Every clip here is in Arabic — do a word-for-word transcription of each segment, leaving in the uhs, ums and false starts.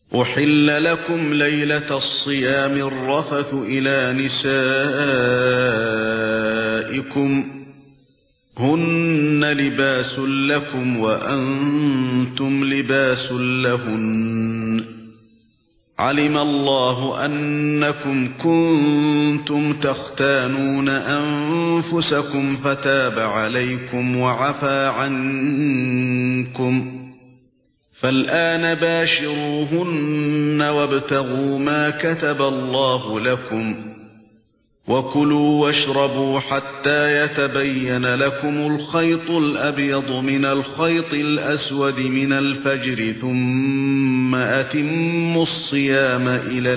أحل لكم ليلة الصيام الرفث إلى نسائكم هن لباس لكم وأنتم لباس لهن علم الله أنكم كنتم تختانون أنفسكم فتاب عليكم وعفى عنكم فالآن باشروهن وابتغوا ما كتب الله لكم وكلوا واشربوا حتى يتبين لكم الخيط الأبيض من الخيط الأسود من الفجر ثم أتموا الصيام إلى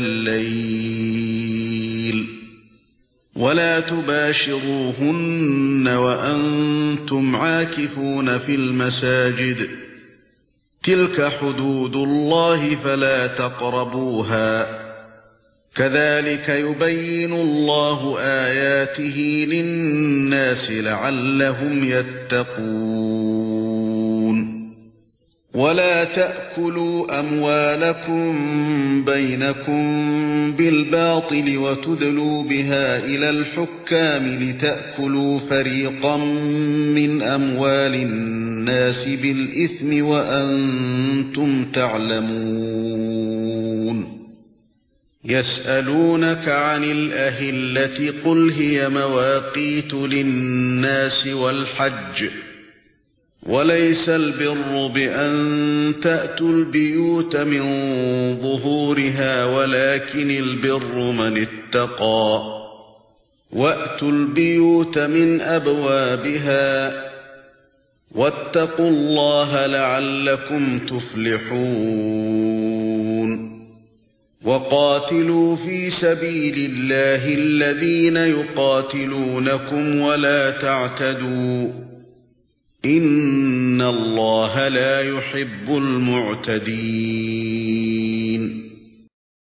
الليل ولا تباشروهن وأنتم عاكفون في المساجد تلك حدود الله فلا تقربوها كذلك يبين الله آياته للناس لعلهم يتقون ولا تأكلوا أموالكم بينكم بالباطل وتدلوا بها إلى الحكام لتأكلوا فريقا من أموال الناس بالإثم وأنتم تعلمون يسألونك عن الأهلة قل هي مواقيت للناس والحج وليس البر بأن تأتوا البيوت من ظهورها ولكن البر من اتقى وأتوا البيوت من أبوابها واتقوا الله لعلكم تفلحون وقاتلوا في سبيل الله الذين يقاتلونكم ولا تعتدوا إن الله لا يحب المعتدين